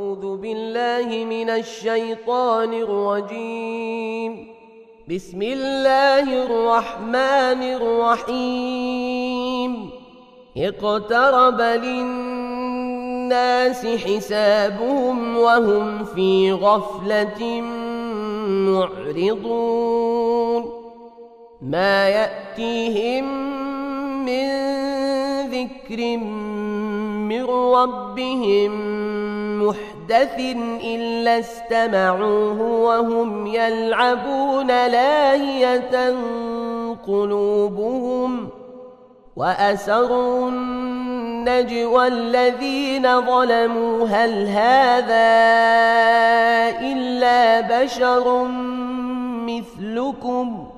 أعوذ بالله من الشيطان الرجيم. بسم الله الرحمن الرحيم. اقترب للناس حسابهم وهم في غفلة معرضون. ما يأتيهم من ذكر من ربهم محدث إلا استمعوه وهم يلعبون لاهية قلوبهم وأسروا النجوى الذين ظلموا هل هذا إلا بشر مثلكم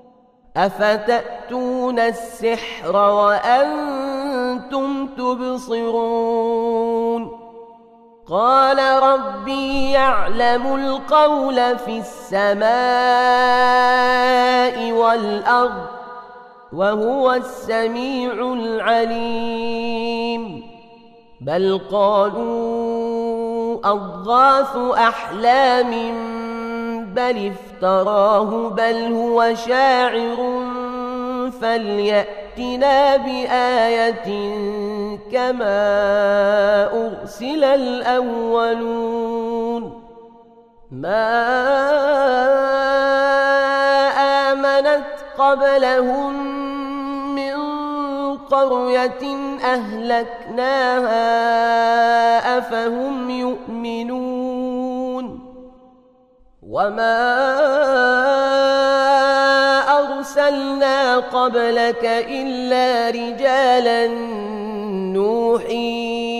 أفتأتون السحر وأنتم تبصرون. قال ربي يعلم القول في السماء والأرض وهو السميع العليم. بل قالوا أضغاث أحلام بل افتراه بل هو شاعر فليأتنا بآية كما أرسل الأولون. ما آمنت قبلهم من قرية أهلكناها أفهم يؤمنون. وما أرسلنا قبلك إلا رجالا نوحي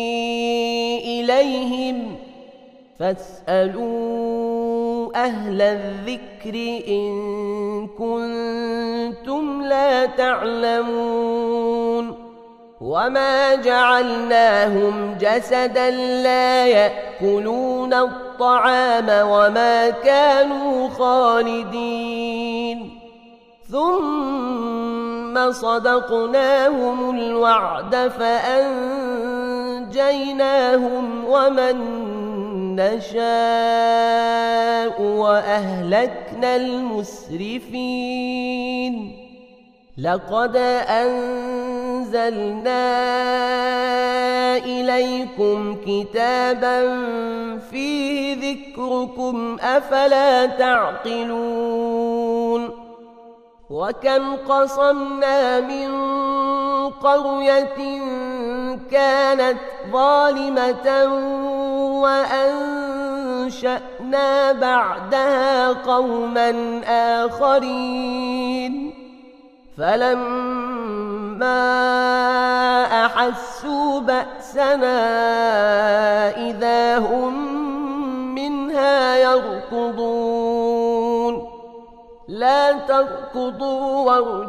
إليهم فاسألوا أهل الذكر إن كنتم لا تعلمون. وما جعلناهم جسدا لا يأكلون الطعام وما كانوا خالدين. ثم صدقناهم الوعد فأنجيناهم ومن نشاء وأهلكنا المسرفين. لقد أنزلنا إليكم كتابا فيه ذكركم أفلا تعقلون. وكم قصمنا من قرية كانت ظالمة وأنشأنا بعدها قوما آخرين فلما أحسوا بأسنا إذا هم منها يركضون. لا تركضوا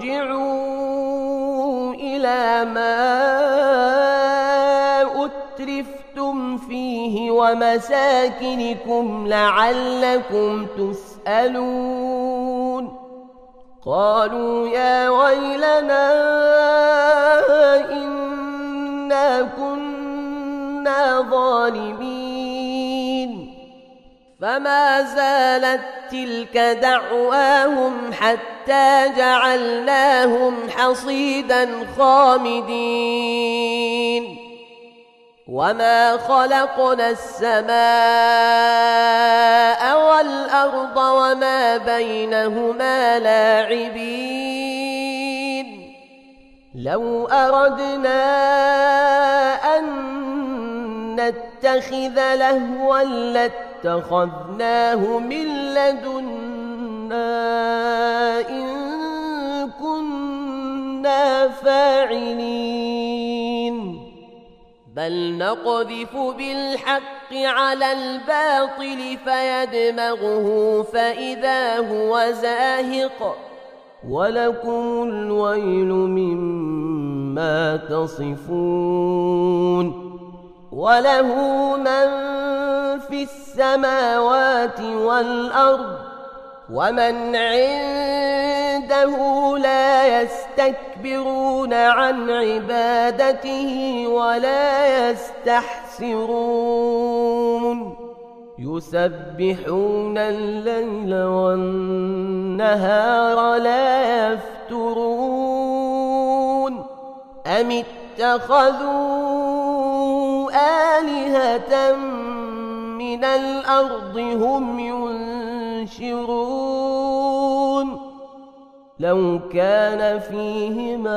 وارجعوا إلى ما أترفتم فيه ومساكنكم لعلكم تسألون. قالوا يا ويلنا إنا كنا ظالمين. فما زالت تلك دعواهم حتى جعلناهم حصيدا خامدين. وما خلقنا السماء والأرض وما بينهما لاعبين. لو أردنا أن نتخذ لهوا لاتخذناه من لدنا إن كنا فاعلين. بل نقذف بالحق على الباطل فيدمغه فإذا هو زاهق ولكم الويل مما تصفون. وله من في السماوات والأرض ومن عنده لا يستكبرون عن عبادته ولا يستحسرون. يسبحون الليل والنهار لا يفترون أم اتخذوا آلهة من الأرض هم ينشرون لو كان فيهما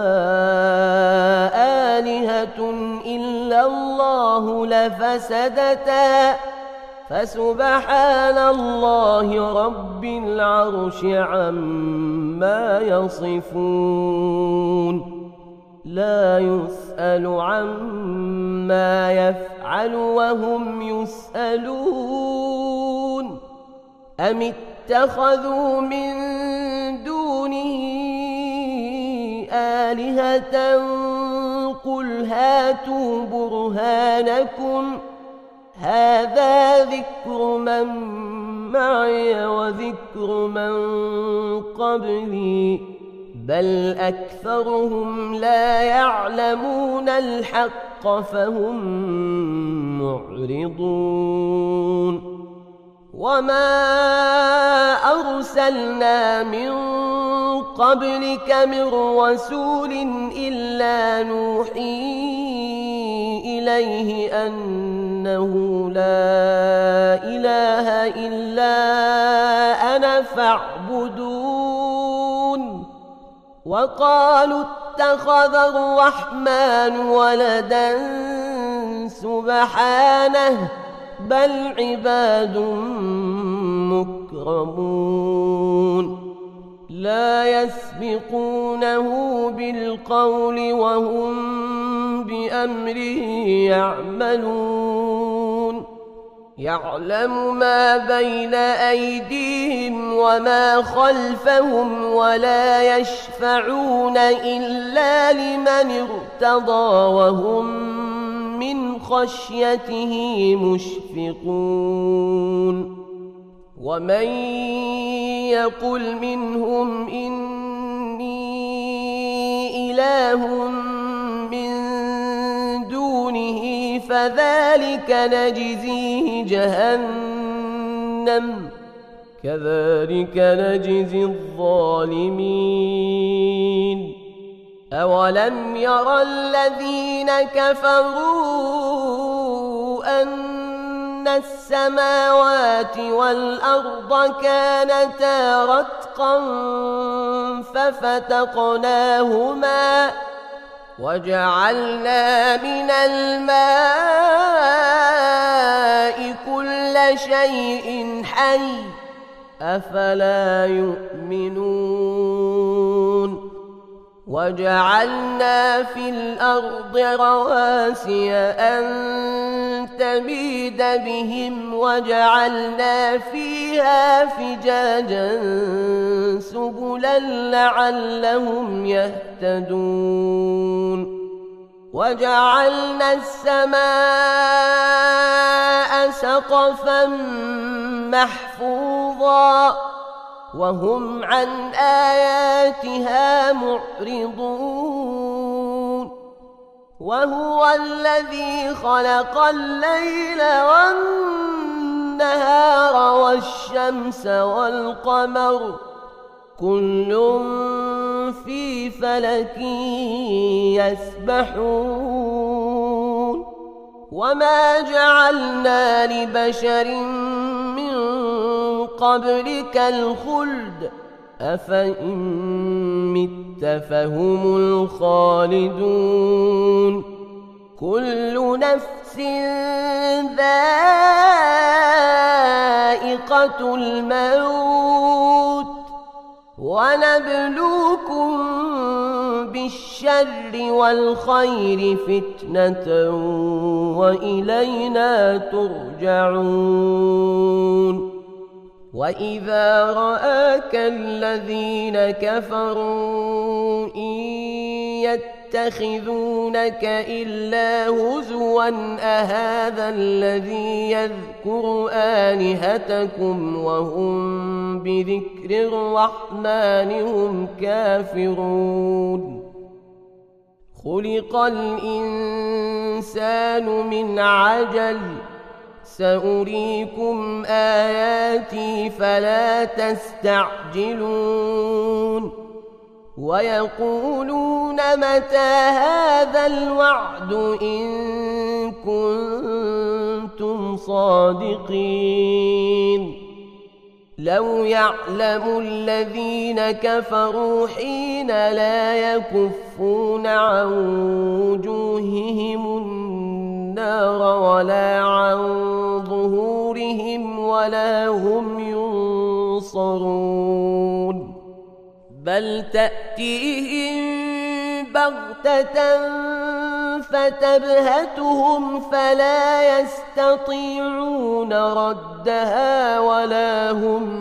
آلهة إلا الله لفسدتا فسبحان الله رب العرش عما يصفون لا يسأل عما يفعل وهم يسألون أم اتخذوا من دونه آلهة قل هاتوا برهانكم هذا ذكر من معي وذكر من قبلي بل أكثرهم لا يعلمون الحق فهم معرضون وما أرسلنا من قبلك من رسول إلا نوحي إليه أنه لا إله إلا أنا فاعبدون وقالوا اتخذ الرحمن ولدا سبحانه بل عباد مكرمون لا يسبقونه بالقول وهم بأمره يعملون يعلم ما بين أيديهم وما خلفهم ولا يشفعون إلا لمن ارتضى وهم من خشيته مشفقون ومن يقل منهم إني إله من دونه فذلك نجزيه جهنم كذلك نجزي الظالمين أولم يرى الذين كفروا أن السماوات والأرض كانتا رتقا ففتقناهما وجعلنا من الماء كل شيء حي أفلا يؤمنون وجعلنا في الأرض رواسي أن تميد بهم وجعلنا فيها فجاجا سبلا لعلهم يهتدون وجعلنا السماء سقفا محفوظا وهم عن آياتها معرضون وهو الذي خلق الليل والنهار والشمس والقمر كل في فلك يسبحون وما جعلنا لبشر من قبلك الخلد أفإن مت فهم الخالدون كل نفس ذائقة الموت ونبلوكم بالشر والخير فتنة وإلينا ترجعون وإذا رآك الذين كفروا إن يتخذونك إلا هزوا أهذا الذي يذكر آلهتكم وهم بذكر الرحمن هم كافرون خلق الإنسان من عجل سأريكم آياتي فلا تستعجلون ويقولون متى هذا الوعد إن كنتم صادقين لو يعلم الذين كفروا حين لا يكفون عن وجوههم النار ولا عن ظهورهم ولا هم ينصرون بل تأتيهم بغتة فتبهتهم فلا يستطيعون ردها ولا هم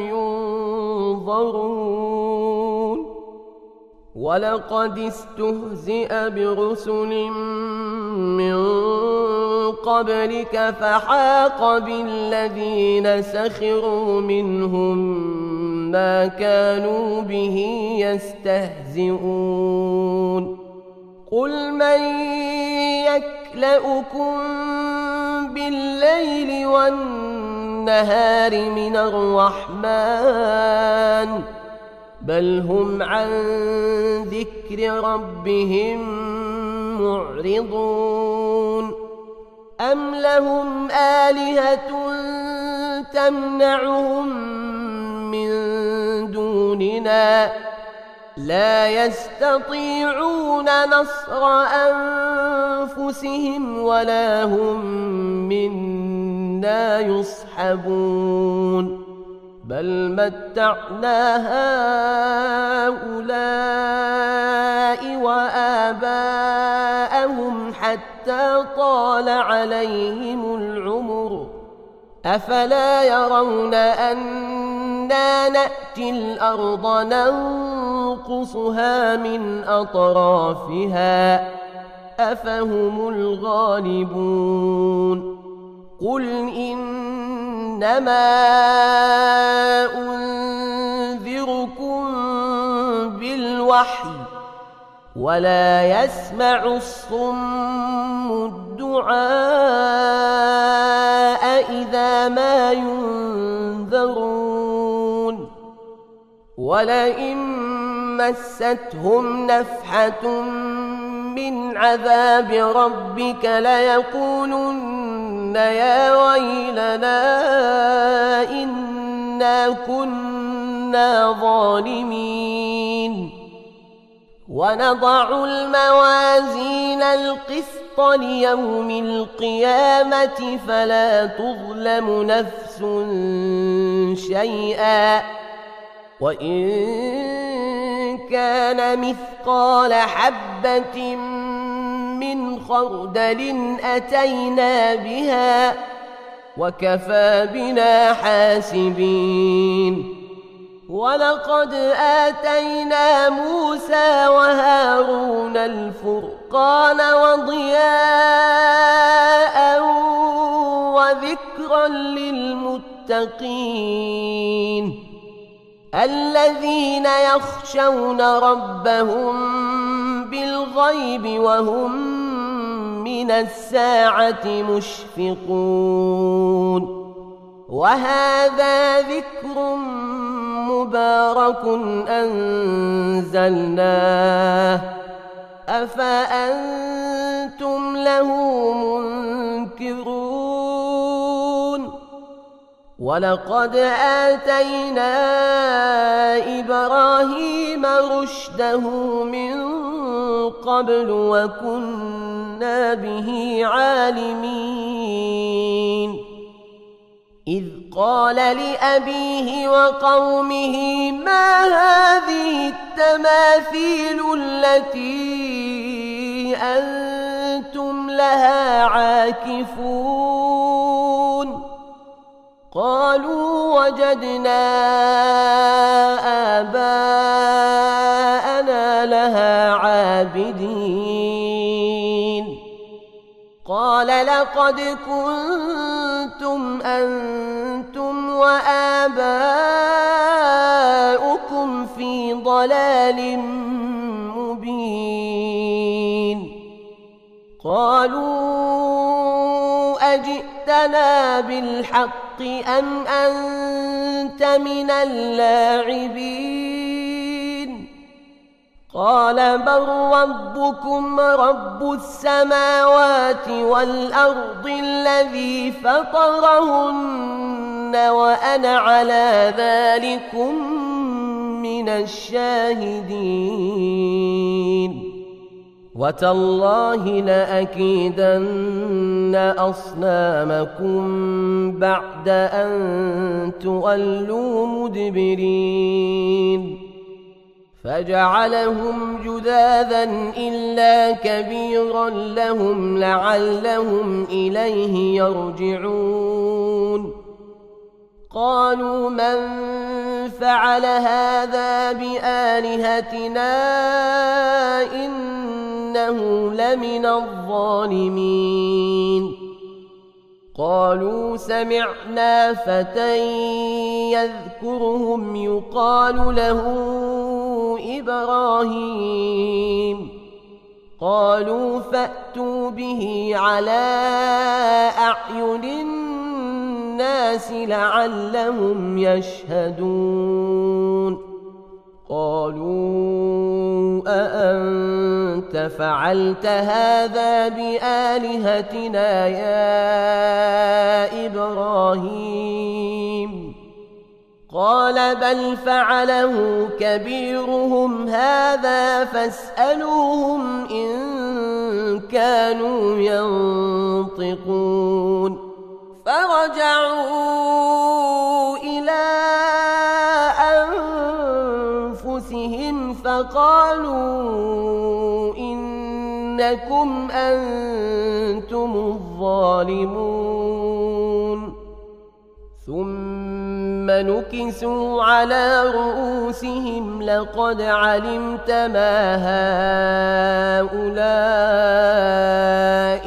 ينظرون ولقد استهزئ برسل من قبلك فحاق بالذين سخروا منهم ما كانوا به يستهزئون قل من يكلؤكم بالليل والنهار من الرحمن بل هم عن ذكر ربهم معرضون أم لهم آلهة تمنعهم من دوننا لا يستطيعون نصر أنفسهم ولا هم منا يصحبون بل متعنا هؤلاء وآباءهم حتى طال عليهم العمر أفلا يرون أنا نأتي الأرض ننقصها من أطرافها أفهم الغالبون قل إنما أنذركم بالوحي ولا يسمع الصم الدعاء إذا ما ينذرون ولئن مستهم نفحة من عذاب ربك ليقولن يا ويلنا إنا كنا ظالمين ونضع الموازين القسط ليوم القيامة فلا تظلم نفس شيئا وإن كان مثقال حبة من خردل أتينا بها وكفى بنا حاسبين ولقد آتينا موسى وهارون الفرقان وضياء وذكرا للمتقين الذين يخشون ربهم بالغيب وهم من الساعة مشفقون وهذا ذكر مبارك أنزلناه أفأنتم له منكرون ولقد آتينا إبراهيم رشده من قبل وكنا به عالمين إذ قال لأبيه وقومه ما هذه التماثيل التي أنتم لها عاكفون قالوا وجدنا آباءنا لها عابدين قال لقد كنتم أنتم وآباؤكم في ضلال مبين قالوا أجئتنا جئتنا بالحق أم أنت من اللاعبين قال بل ربكم رب السماوات والأرض الذي فطرهن وأنا على ذلكم من الشاهدين وتالله لأكيدن أصنامكم بعد أن تولوا مدبرين فجعلهم جذاذا إلا كبيرا لهم لعلهم إليه يرجعون قالوا من فعل هذا بآلهتنا إنه لمن الظالمين قالوا سمعنا فتى يذكرهم يقال له إبراهيم قالوا فأتوا به على أعين الناس لعلهم يشهدون قالوا أأنت فعلت هذا بآلهتنا يا إبراهيم قال بل فعله كبيرهم هذا فاسألوهم إن كانوا ينطقون فرجعوا إلى أنفسهم فقالوا إنكم أنتم الظالمون ثم نكسوا على رؤوسهم لقد علمت ما هؤلاء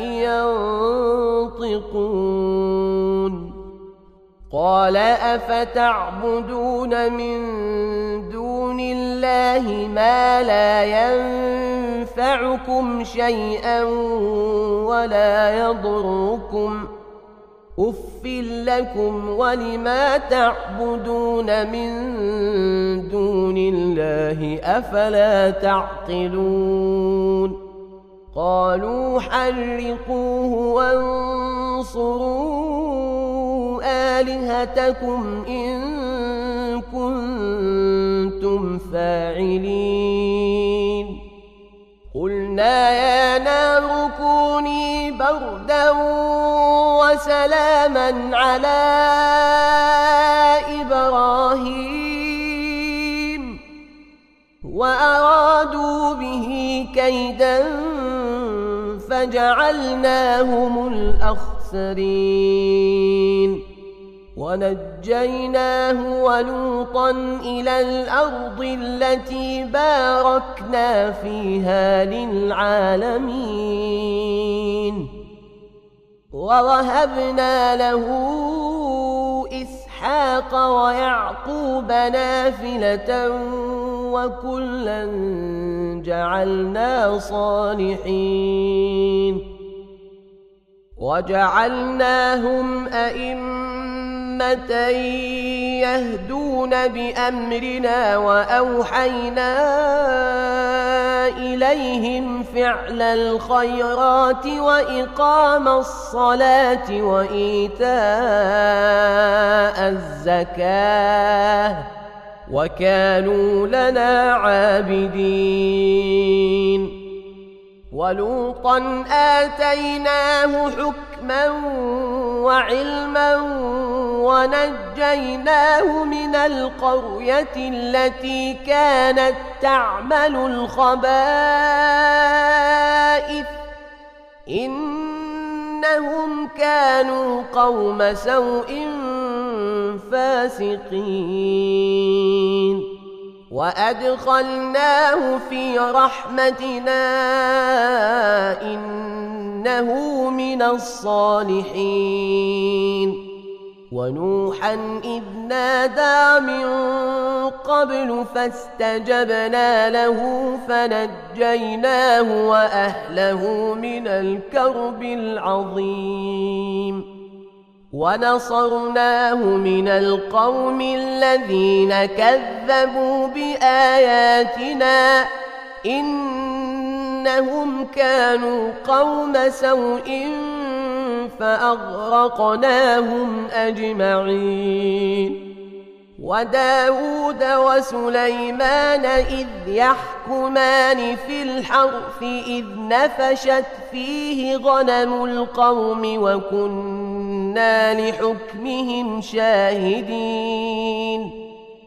ينطقون قال أفتعبدون من دون الله ما لا ينفعكم شيئا ولا يضركم أف لكم ولما تعبدون من دون الله أفلا تعقلون قالوا حرقوه وانصروا آلهتكم إن كنتم فاعلين قلنا يا نار كوني بردا وسلاما على إبراهيم وأرادوا به كيدا فجعلناهم الأخسرين ونجيناه ولوطا إلى الأرض التي باركنا فيها للعالمين ووهبنا له إسحاق ويعقوب نافلة وكلا جعلنا صالحين وجعلناهم أئمة يهدون بأمرنا وأوحينا إليهم فعل الخيرات وإقام الصلاة وإيتاء الزكاة وكانوا لنا عابدين ولوطا آتيناه حكما وعلما ونجيناه من القرية التي كانت تعمل الخبائث إنهم كانوا قوم سوء فاسقين وأدخلناه في رحمتنا إنه من الصالحين ونوحا إذ نادى من قبل فاستجبنا له فنجيناه وأهله من الكرب العظيم ونصرناه من القوم الذين كذبوا بآياتنا إنهم كانوا قوم سوء فأغرقناهم أجمعين. وداود وسليمان إذ يحكمان في الحرث إذ نفشت فيه غنم القوم وكنا لحكمهم شاهدين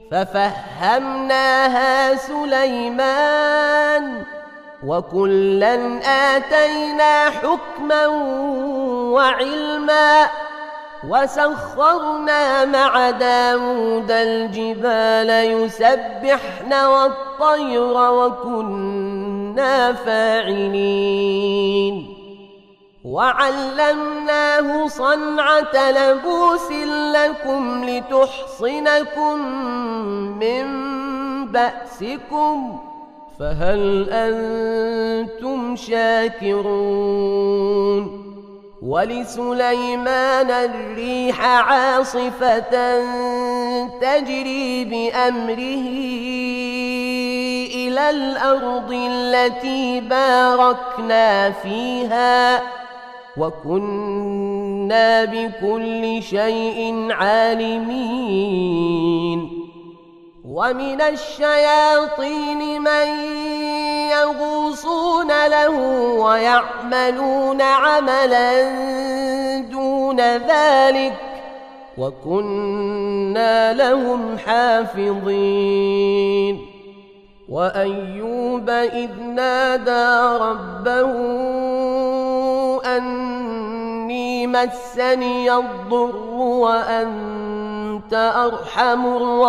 ففهمناها سليمان وكلا آتينا حكما وعلما وسخرنا مع داود الجبال يسبحن والطير وكنا فاعلين وعلمناه صنعة لبوس لكم لتحصنكم من بأسكم فهل أنتم شاكرون. ولسليمان الريح عاصفة تجري بأمره إلى الأرض التي باركنا فيها وكنا بكل شيء عالمين. ومن الشياطين من يغوصون له ويعملون عملا دون ذلك وكنا لهم حافظين. وأيوب إذ نادى ربه أني مسني الضر وأنت أرحم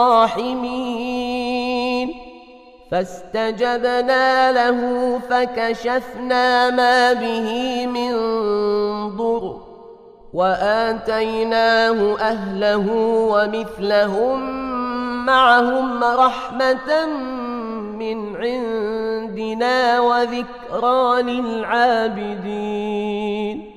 الراحمين فاستجبنا له فكشفنا ما به من ضر وآتيناه أهله ومثلهم معهم رحمة من عندنا وذكرى للعابدين.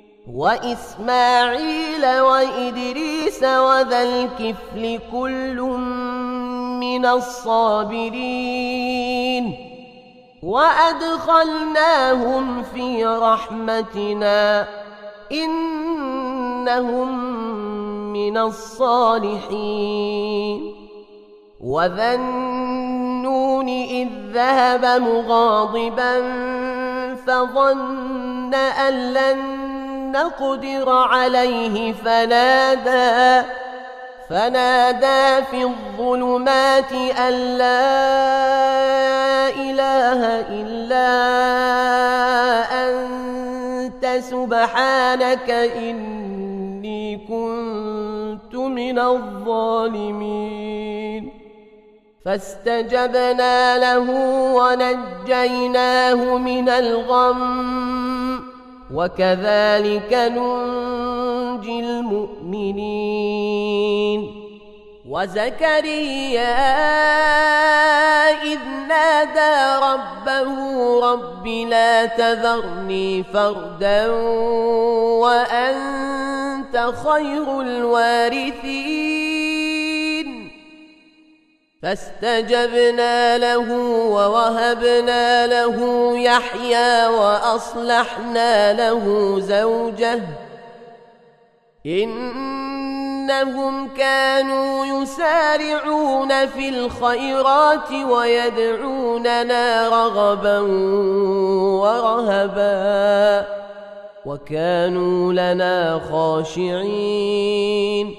وإسماعيل وإدريس وذا الكفل كل من الصابرين وأدخلناهم في رحمتنا إنهم من الصالحين. وذا النون إذ ذهب مغاضبا فظن أن لن نقدر عليه فنادى في الظلمات أن لا إله إلا أنت سبحانك إني كنت من الظالمين. فاستجبنا له ونجيناه من الغم وكذلك ننجي المؤمنين. وزكريا إذ نادى ربه رب لا تذرني فردا وأنت خير الوارثين فاستجبنا له ووهبنا له يحيى وأصلحنا له زوجه إنهم كانوا يسارعون في الخيرات ويدعوننا رغبا ورهبا وكانوا لنا خاشعين.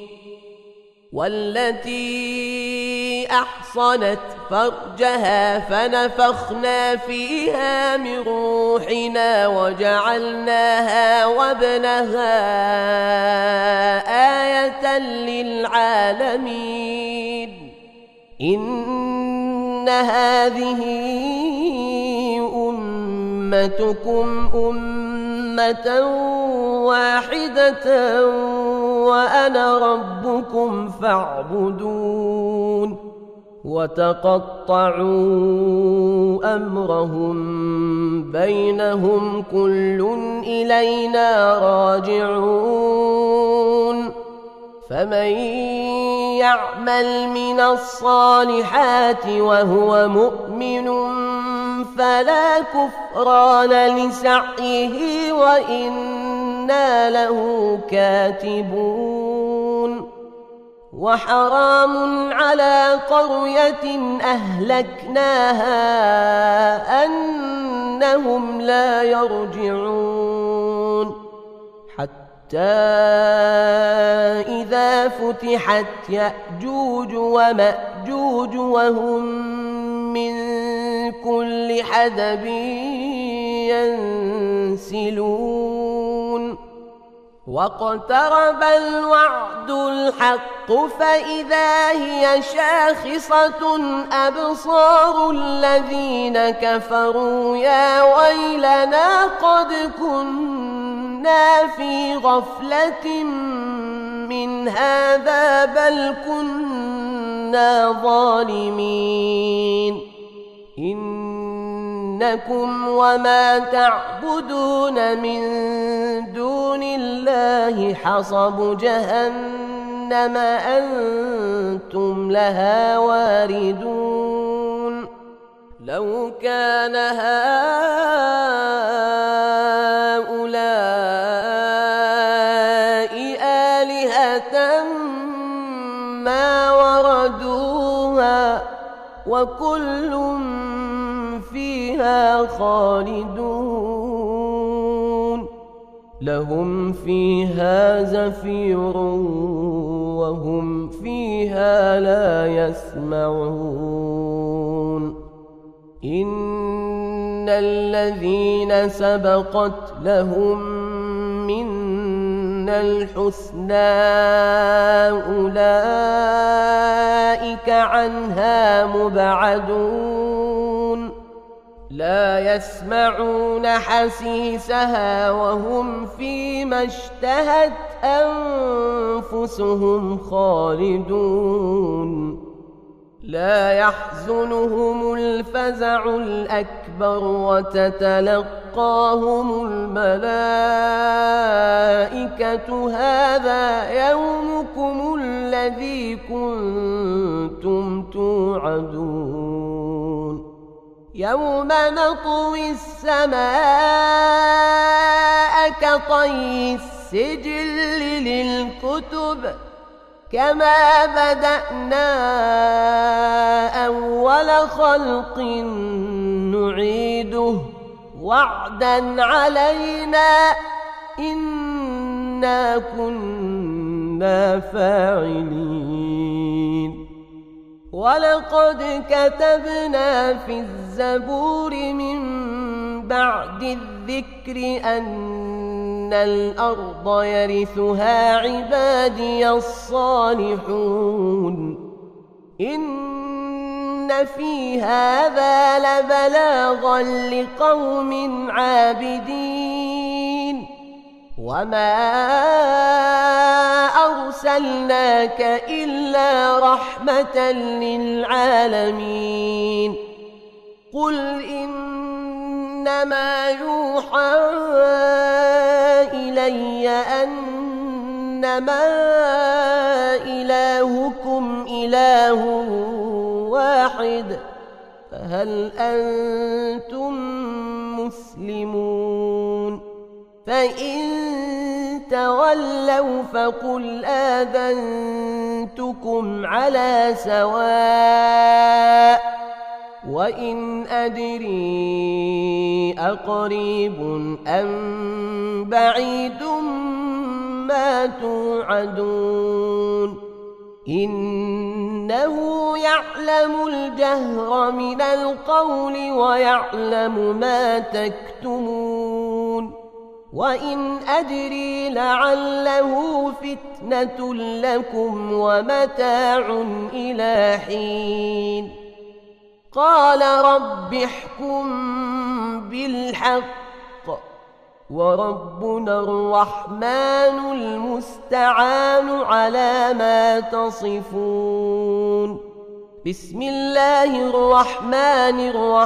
والتي أحصنت فرجها فنفخنا فيها من روحنا وجعلناها وابنها آية للعالمين. إن هذه أمتكم أمة واحدة وأنا ربكم فاعبدون. وتقطعوا أمرهم بينهم كل إلينا راجعون. فمن يعمل من الصالحات وهو مؤمن فلا كفران لسعيه وإنا له كاتبون وحرام على قرية أهلكناها أنهم لا يرجعون حتى إذا فتحت يأجوج ومأجوج وهم من كل حدب ينسلون واقترب الوعد الحق فإذا هي شاخصة أبصار الذين كفروا يا ويلنا قد كنا في غفلة من هذا بل كنا ظالمين إنكم وما تعبدون من دون الله حصب جهنم أنتم لها واردون لو كان هؤلاء آلهة ما وردوها وكل فيها خالدون لهم فيها زفير وهم فيها لا يسمعون إن الذين سبقت لهم منا الحسنى أولئك عنها مبعدون لا يسمعون حسيسها وهم فيما اشتهت أنفسهم خالدون لا يحزنهم الفزع الأكبر وتتلقاهم الملائكة هذا يومكم الذي كنتم توعدون يوم نطوي السماء كطي السجل للكتب كما بدأنا أول خلق نعيده وعدا علينا إنا كنا فاعلين ولقد كتبنا في الزبور من بعد الذكر أن الأرض يرثها عبادي الصالحون إن في هذا لبلاغا لقوم عابدين وما أرسلناك إلا رحمة للعالمين قل إنما يوحى إلي أنما إلهكم إله واحد فهل أنتم مسلمون فإن تولوا فقل آذنتكم على سواء وإن أدري أقريب أم بعيد ما توعدون إنه يعلم الجهر من القول ويعلم ما تكتمون وإن أدري لعله فتنة لكم ومتاع إلى حين قال رب احكم بالحق وربنا الرحمن المستعان على ما تصفون بسم الله الرحمن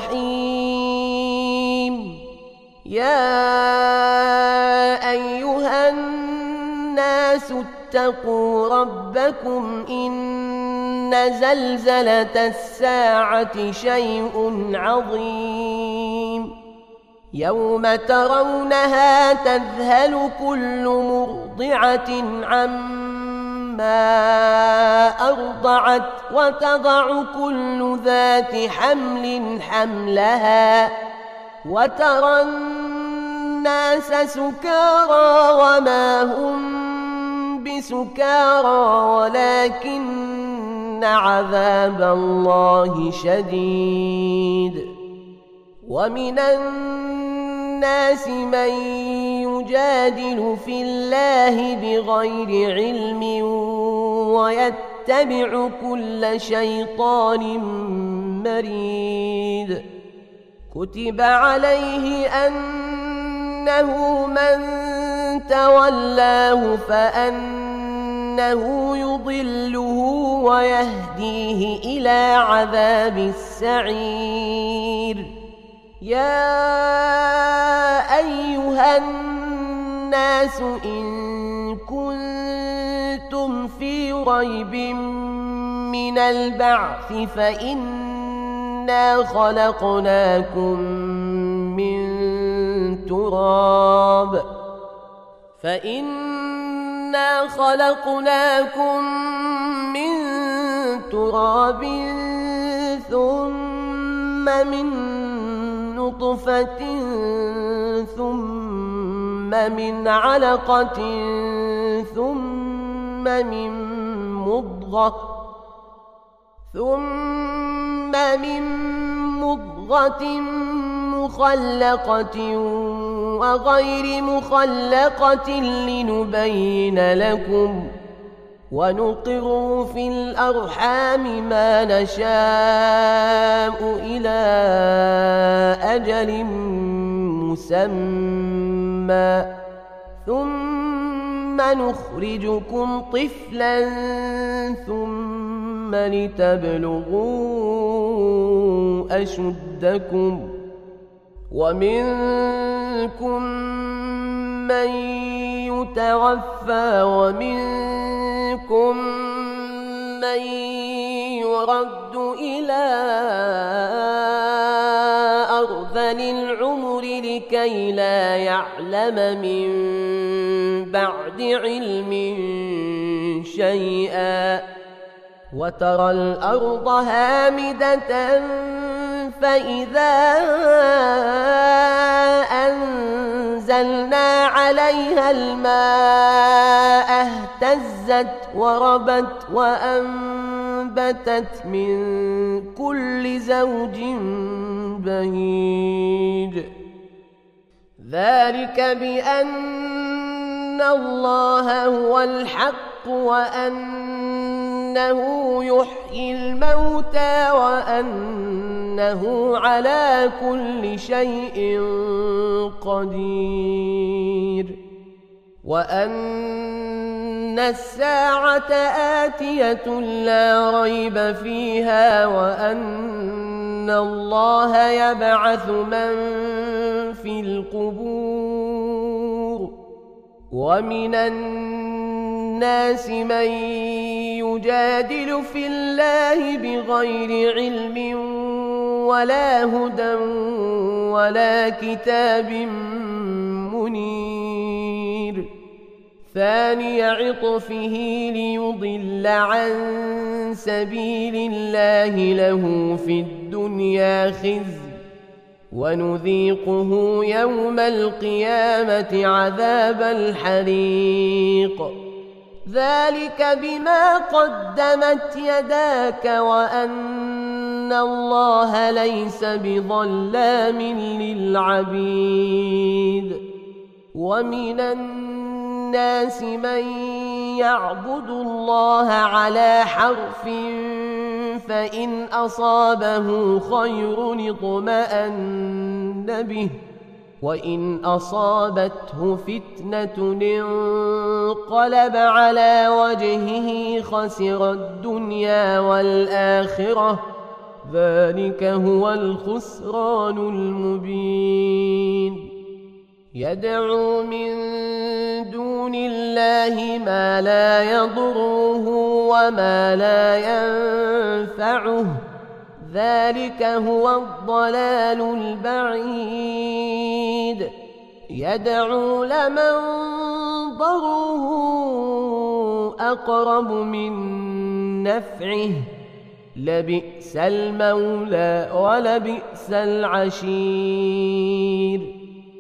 الرحيم يا أيها الناس اتقوا ربكم إن زلزلة الساعة شيء عظيم يوم ترونها تذهل كل مرضعة عما أرضعت وتضع كل ذات حمل حملها وترى الناس سكارى وما هم بسكارى ولكن عذاب الله شديد ومن الناس من يجادل في الله بغير علم ويتبع كل شيطان مريد كتب عليه أنه من تولاه فأنه يضله ويهديه إلى عذاب السعير يا أيها الناس إن كنتم في ريب من البعث فإنا خلقناكم من تراب ثم من نطفة ثم من علقة ثم من مضغة مخلقة وغير مخلقة لنبين لكم ونقر في الأرحام ما نشاء إلى أجل مسمى ثم نخرجكم طفلا ثم لتبلغوا أشدكم ومنكم من يتوفى ومنكم من يرد إلى أرذل العمر لكي لا يعلم من بعد علم شيئا وترى الأرض هامدة فإذا أنزلنا عليها الماء اهتزت وربت وأنبتت من كل زوج بهيج ذلك بأن الله هو الحق وأنه يحيي الموتى وأنه على كل شيء قدير وأن الساعة آتية لا ريب فيها وأن الله يبعث من في القبور ومن الناس من يجادل في الله بغير علم ولا هدى ولا كتاب منير ثاني عطفه ليضل عن سبيل الله له في الدنيا خزي ونذيقه يوم القيامة عذاب الحريق ذلك بما قدمت يداك وأن الله ليس بظلام للعبيد ومن الناس من يعبد الله على حرف فإن أصابه خير اطمأن به وإن أصابته فتنة انقلب على وجهه خسر الدنيا والآخرة ذلك هو الخسران المبين يدعو من دون الله ما لا يضره وما لا ينفعه ذلك هو الضلال البعيد يدعو لمن ضره أقرب من نفعه لبئس المولى ولبئس العشير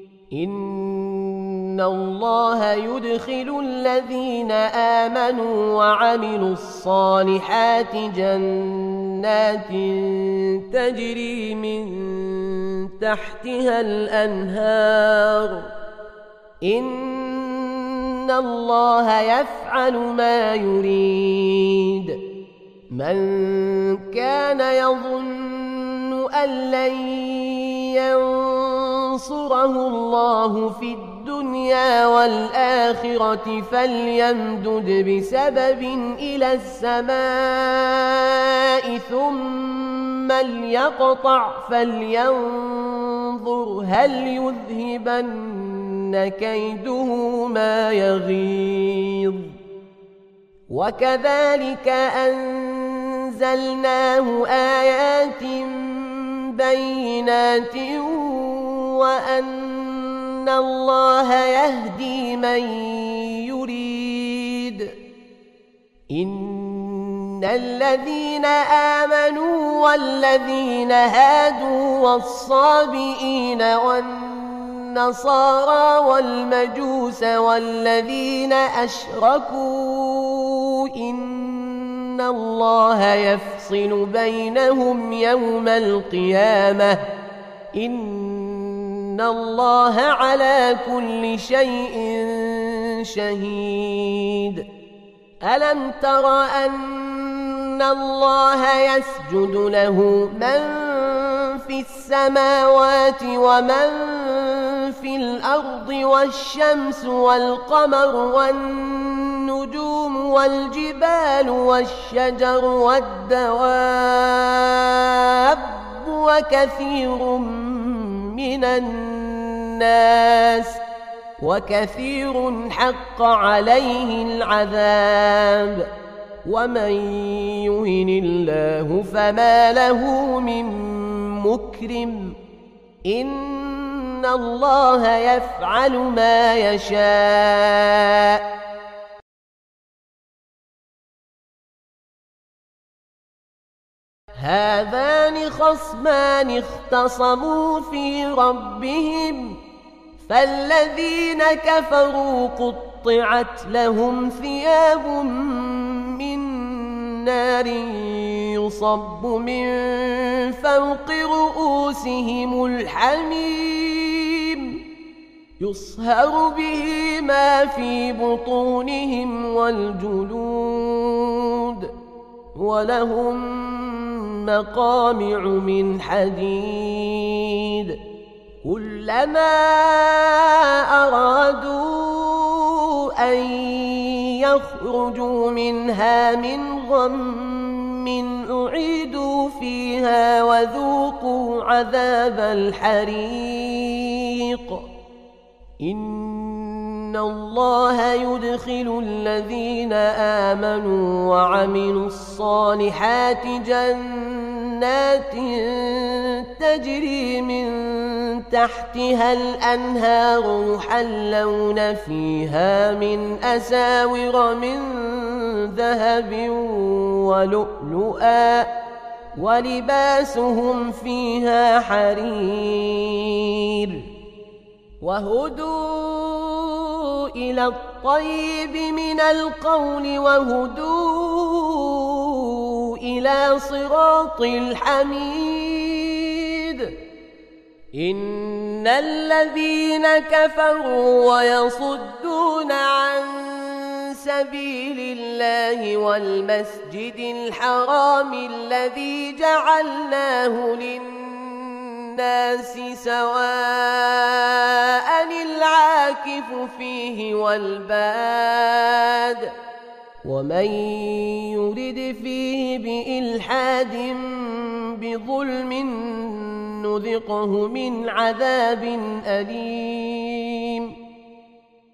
إن الله يدخل الذين آمنوا وعملوا الصالحات جنات تجري من تحتها الأنهار إن الله يفعل ما يريد من كان يظن أن لن ينصره الله في الدنيا والآخرة فليمدد بسبب إلى السماء ثم ليقطع فلينظر هل يذهبن كيده ما يغيظ وكذلك أنزلناه آيات بينات وأن الله يهدي من يريد إن الذين آمنوا والذين هادوا والصابئين والنصارى والمجوس والذين أشركوا إن الله يفصل بينهم يوم القيامة إن الله على كل شيء شهيد ألم تر أن الله يسجد له من في السماوات ومن في الأرض والشمس والقمر والنجوم والجبال والشجر والدواب وكثير حق عليه العذاب ومن يهن الله فما له من مكرم إن الله يفعل ما يشاء هذان خصمان اختصموا في ربهم فالذين كفروا قطعت لهم ثياب من نار يصب من فوق رؤوسهم الحميم يصهر به ما في بطونهم والجلود ولهم مقامع من حديد كلما أرادوا أن يخرجوا منها من غم أعيدوا فيها وذوقوا عذاب الحريق إن الله يدخل الذين آمنوا وعملوا الصالحات جنات تجري من تحتها الأنهار يحلون فيها من أساور من ذهب ولؤلؤا ولباسهم فيها حرير وهدوا إلى الطيب من القول وهدوا إلى صراط الحميد إن الذين كفروا ويصدون عن سبيل الله والمسجد الحرام الذي جعلناه للناس سواء العاكف فيه والباد ومن يرد فيه بإلحاد بظلم نذقه من عذاب أليم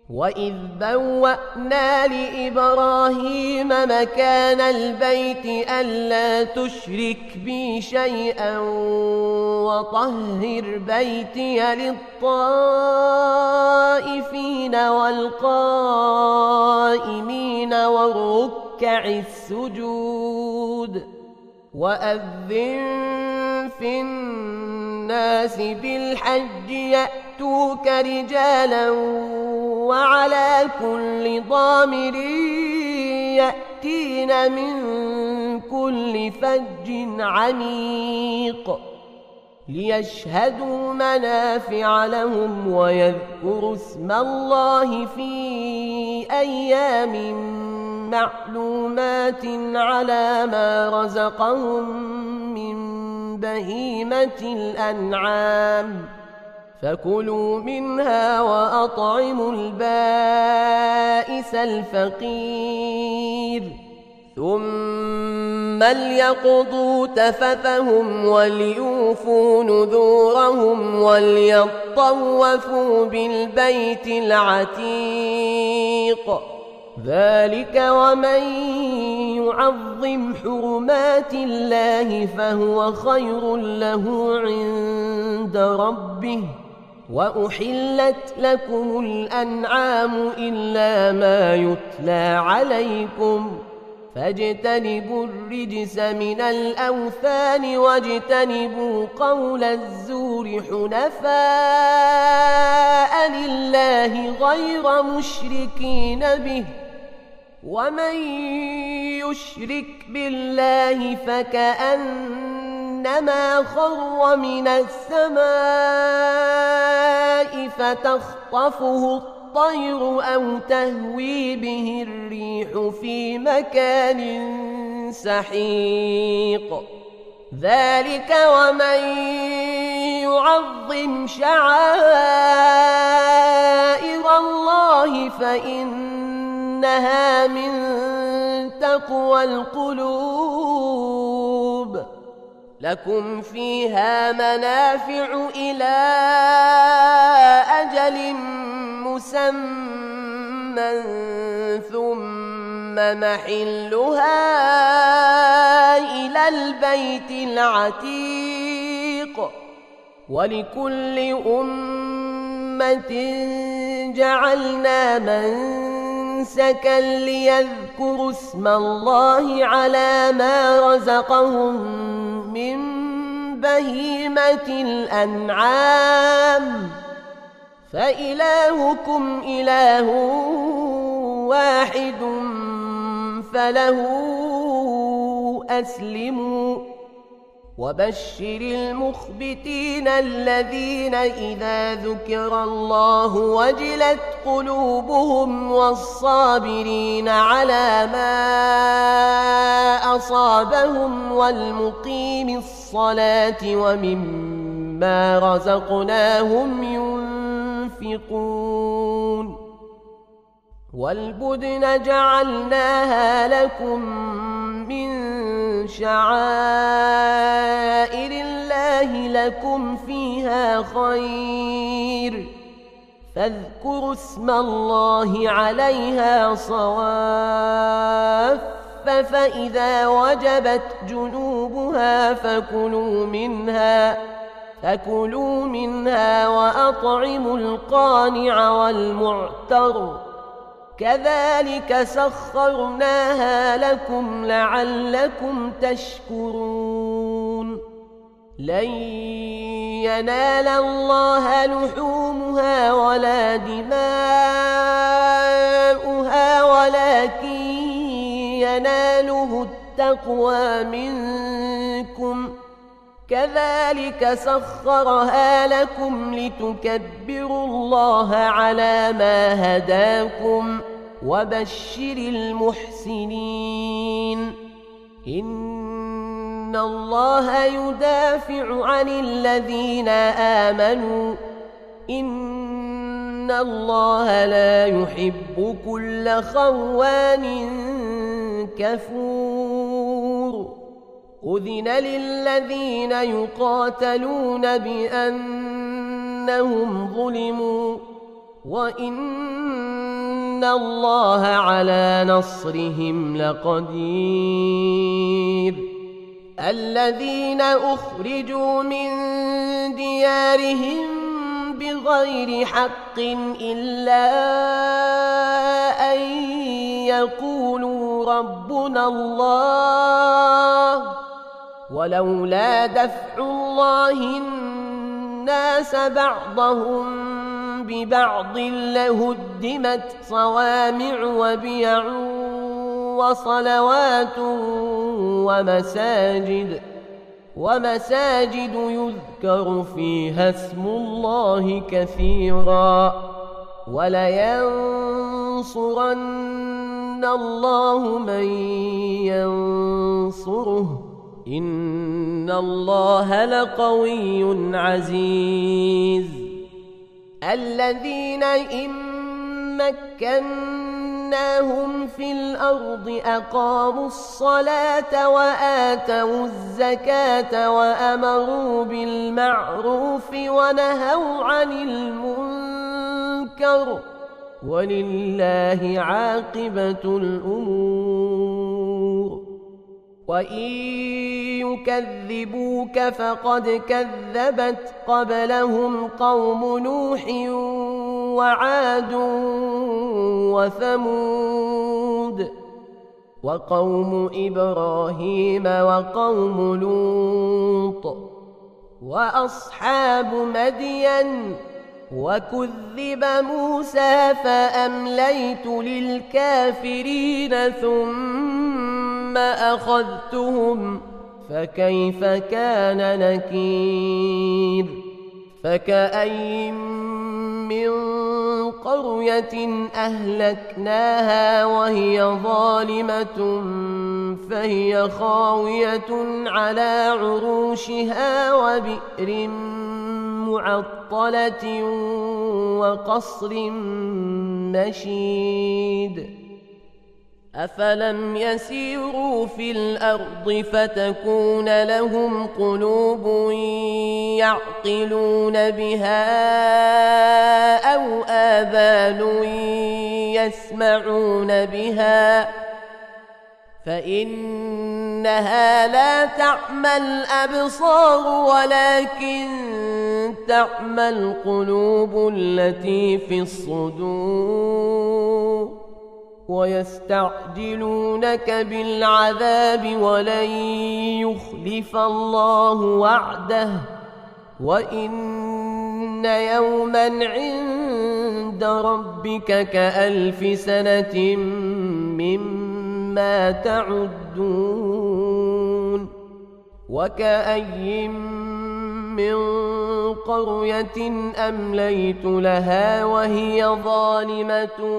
وإذ بوأنا لإبراهيم مكان البيت ألا تشرك بي شيئا وطهر بيتي للطائفين والقائمين والركع السجود وأذن في الناس بالحج يأتوك رجالا وعلى كل ضامر يأتين من كل فج عميق ليشهدوا منافع لهم ويذكروا اسم الله في أيام معلومات على ما رزقهم من بهيمة الأنعام فكلوا منها وأطعموا البائس الفقير ثم ليقضوا تفثهم وليوفوا نذورهم وليطوفوا بالبيت العتيق ذلك ومن يعظم حرمات الله فهو خير له عند ربه وأحلت لكم الأنعام إلا ما يتلى عليكم فاجتنبوا الرجس من الأوثان واجتنبوا قول الزور حنفاء لله غير مشركين به ومن يشرك بالله فكأنما خر من السماء فتخطفه الطير أو تهوي به الريح في مكان سحيق ذلك ومن يعظم شعائر الله فإنها من تقوى القلوب لكم فيها منافع إلى أجل مسمى ثم محلها إلى البيت العتيق ولكل أمة جعلنا منسكا ليذكروا اسم الله على ما رزقهم من بهيمة الأنعام فإلهكم إله واحد فله أسلموا وبشر المخبتين الذين إذا ذكر الله وجلت قلوبهم والصابرين على ما أصابهم والمقيم الصلاة ومما رزقناهم ينفقون والبدن جعلناها لكم من شعائر الله لكم فيها خير فاذكروا اسم الله عليها صواف فإذا وجبت جنوبها فكلوا منها وأطعموا القانع والمعتر كذلك سخرناها لكم لعلكم تشكرون لن ينال الله لحومها ولا دماؤها ولكن يناله التقوى منكم كذلك سخرها لكم لتكبروا الله على ما هداكم وبشر المحسنين إن الله يدافع عن الذين آمنوا إن الله لا يحب كل خوان كفور أذن للذين يقاتلون بأنهم ظلموا وإن الله على نصرهم لقدير الذين أخرجوا من ديارهم بغير حق إلا أن يقولوا ربنا الله ولولا دفع الله الناس بعضهم ببعض لهدمت صوامع وبيع وصلوات ومساجد يذكر فيها اسم الله كثيرا ولينصرن الله من ينصره إن الله لقوي عزيز الذين إن مكناهم في الأرض أقاموا الصلاة وآتوا الزكاة وأمروا بالمعروف ونهوا عن المنكر ولله عاقبة الأمور وإن يكذبوك فقد كذبت قبلهم قوم نوح وعاد وثمود وقوم إبراهيم وقوم لوط وأصحاب مدين وكذب موسى فأمليت للكافرين ثم أخذتهم فكيف كان نكير فكأين من قرية أهلكناها وهي ظالمة فهي خاوية على عروشها وبئر معطلة وقصر مشيد أفلم يسيروا في الأرض فتكون لهم قلوب يعقلون بها أو آذان يسمعون بها فإنها لا تعمى الأبصار ولكن تعمى القلوب التي في الصدور ويستعجلونك بالعذاب ولن يخلف الله وعده وإن يوما عند ربك كألف سنة مما تعدون وكأي من قرية أمليت لها وهي ظالمة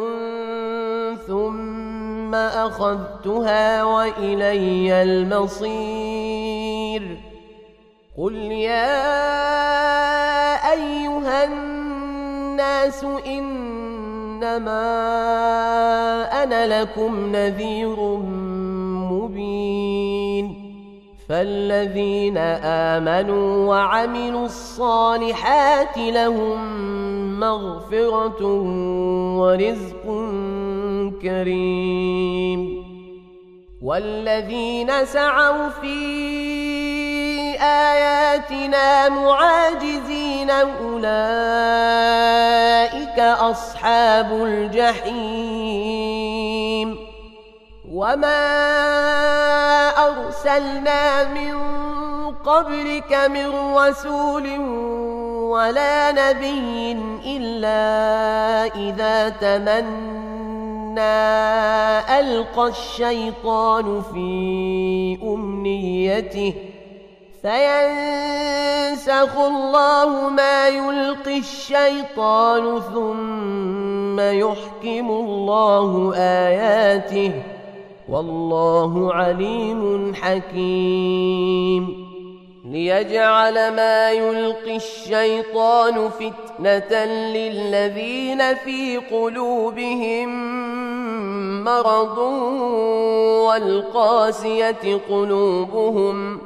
ثم أخذتها وإلي المصير قل يا أيها الناس إنما أنا لكم نذير مبين فالذين آمنوا وعملوا الصالحات لهم مغفرة ورزق كريم والذين سعوا في آياتنا معاجزين أولئك أصحاب الجحيم وما أرسلنا من قبلك من رسول ولا نبي إلا إذا تمنى ألقى الشيطان في أمنيته فينسخ الله ما يلقي الشيطان ثم يحكم الله آياته والله عليم حكيم ليجعل ما يلقي الشيطان فتنة للذين في قلوبهم مرض والقاسية قلوبهم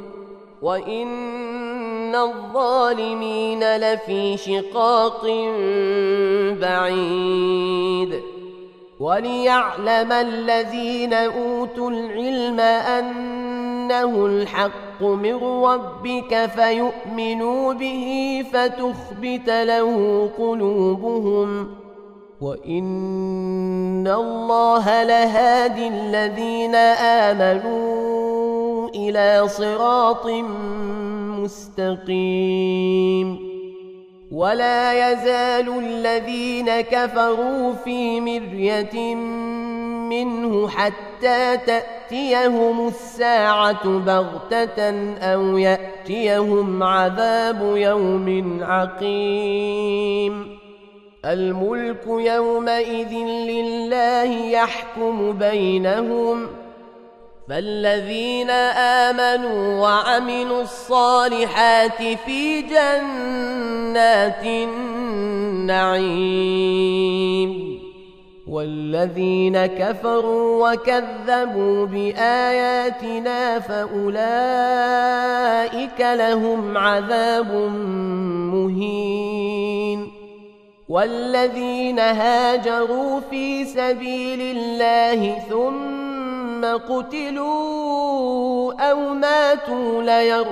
وإن الظالمين لفي شقاق بعيد وليعلم الذين أوتوا العلم أنه الحق من ربك فيؤمنوا به فتخبت له قلوبهم وإن الله لهادي الذين آمنوا إلى صراط مستقيم ولا يزال الذين كفروا في مرية منه حتى تأتيهم الساعة بغتة أو يأتيهم عذاب يوم عقيم الملك يومئذ لله يحكم بينهم فالذين آمنوا وعملوا الصالحات في جنات النعيم والذين كفروا وكذبوا بآياتنا فأولئك لهم عذاب مهين والذين هاجروا في سبيل الله ثم قتلوا أو ماتوا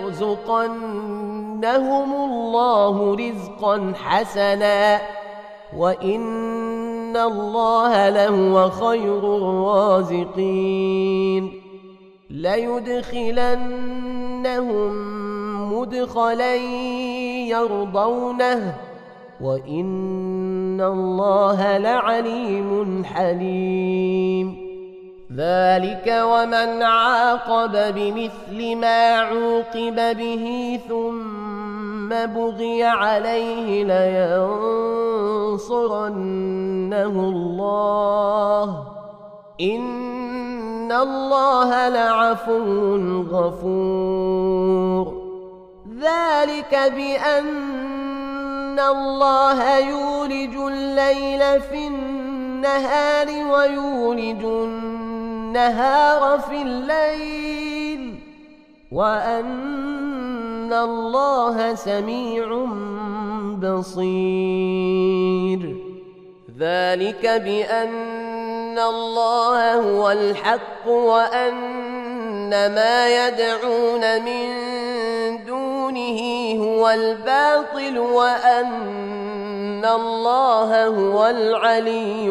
ليرزقنهم الله رزقا حسنا وإن الله لهو خير الرازقين ليدخلنهم مدخلا يرضونه وإن الله لعليم حليم ذلك ومن عاقب بمثل ما عوقب به ثم بغي عليه لينصرنه الله إن الله لعفو غفور ذلك بأن الله يولج الليل في النهار ويولج النهار في الليل وأن الله سميع بصير ذلك بأن الله هو الحق وأن ما يدعون من دونه هو الباطل وأن الله هو العلي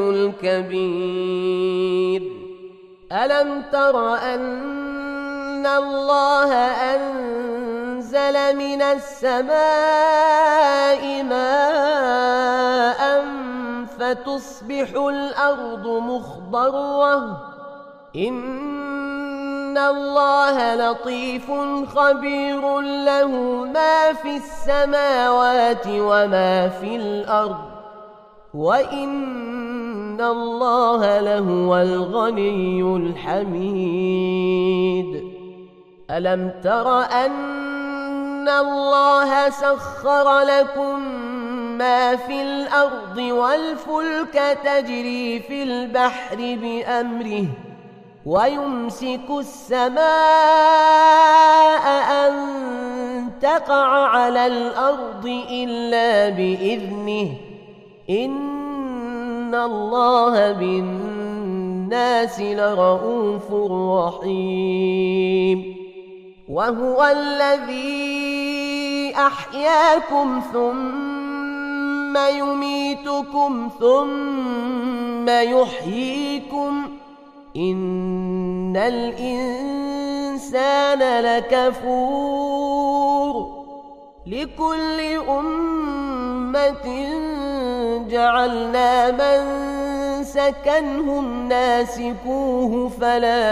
الكبير ألم تر أن الله أنزل من السماء ماء فتصبح الأرض مخضرة إن الله لطيف خبير له ما في السماوات وما في الأرض وإن الله لهو الغني الحميد ألم تر أن الله سخر لكم ما في الأرض والفلك تجري في البحر بأمره ويمسك السماء أن تقع على الأرض إلا بإذنه إن الله بالناس لرؤوف رحيم وهو الذي أحياكم ثم يميتكم ثم يحييكم إن الإنسان لكفور لكل أمة جعلنا منسكا هم ناسكوه فلا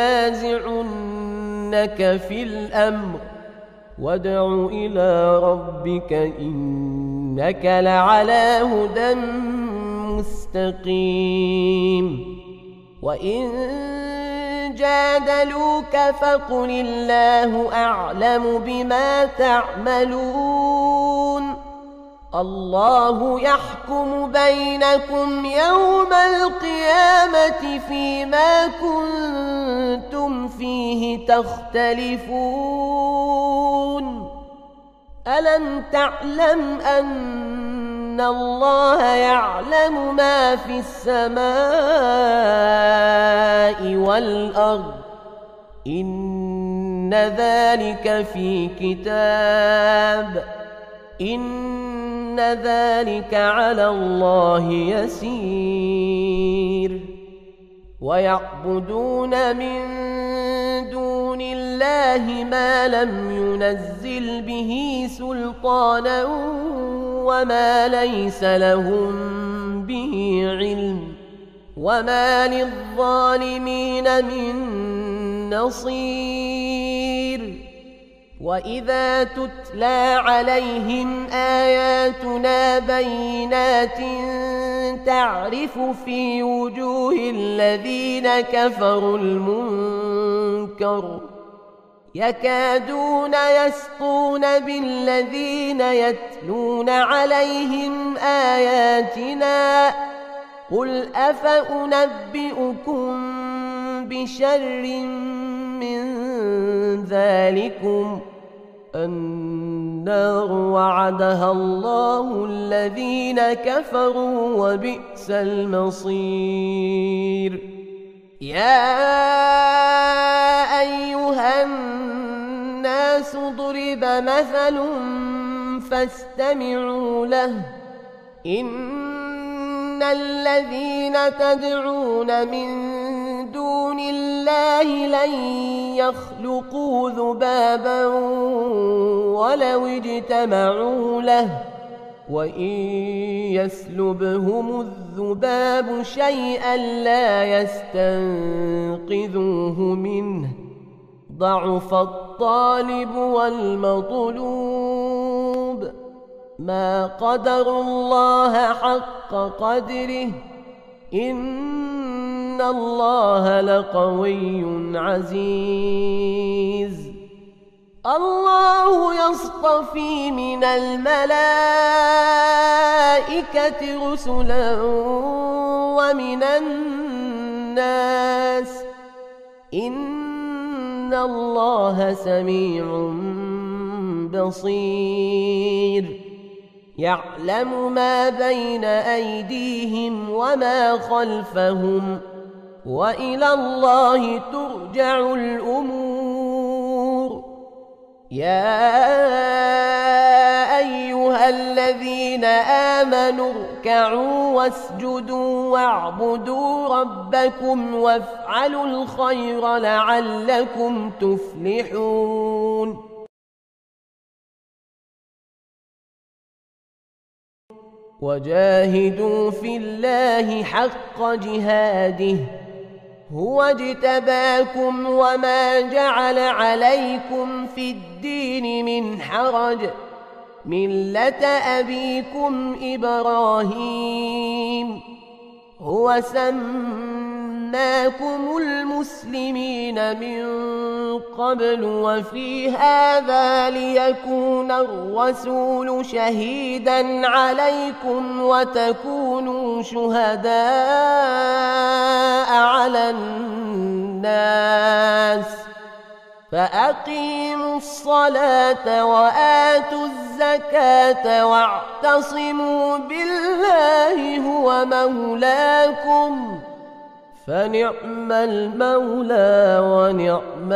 ينازعنك في الأمر وادع إلى ربك إنك لعلى هدى مستقيم وإن جادلوك فقل الله أعلم بما تعملون الله يحكم بينكم يوم القيامة فيما كنتم فيه تختلفون ألم تعلم أن إن الله يعلم ما في السماء والأرض إن ذلك في كتاب إن ذلك على الله يسير ويعبدون من دون الله ما لم ينزل به سلطانا وما ليس لهم به علم وما للظالمين من نصير وإذا تتلى عليهم آياتنا بينات تعرف في وجوه الذين كفروا المنكر يكادون يسطون بالذين يتلون عليهم آياتنا قل أفأنبئكم بشر من ذلكم النار وعدها الله الذين كفروا وبئس المصير يا أيها الناس ضرب مثل فاستمعوا له إن الذين تدعون من دون الله لن يخلقوا ذبابا ولو اجتمعوا له وإن يسلبهم الذباب شيئا لا يستنقذوه منه ضعف الطالب والمطلوب ما قدروا الله حق قدره إن الله لقوي عزيز الله يصطفي من الملائكة رسلا ومن الناس إن الله سميع بصير يعلم ما بين أيديهم وما خلفهم وإلى الله ترجع الأمور يا أيها الذين آمنوا اركعوا واسجدوا واعبدوا ربكم وافعلوا الخير لعلكم تفلحون وجاهدوا في الله حق جهاده هو اجتباكم وما جعل عليكم في الدين من حرج ملة أبيكم إبراهيم هو سماكم المسلمين من قبل وفي هذا ليكون الرسول شهيدا عليكم وتكونوا شهداء على الناس فأقيموا الصلاة وآتوا الزكاة واعتصموا بالله هو مولاكم فنعم المولى ونعم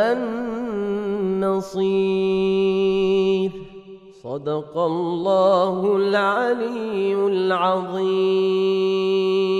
النصير صدق الله العلي العظيم.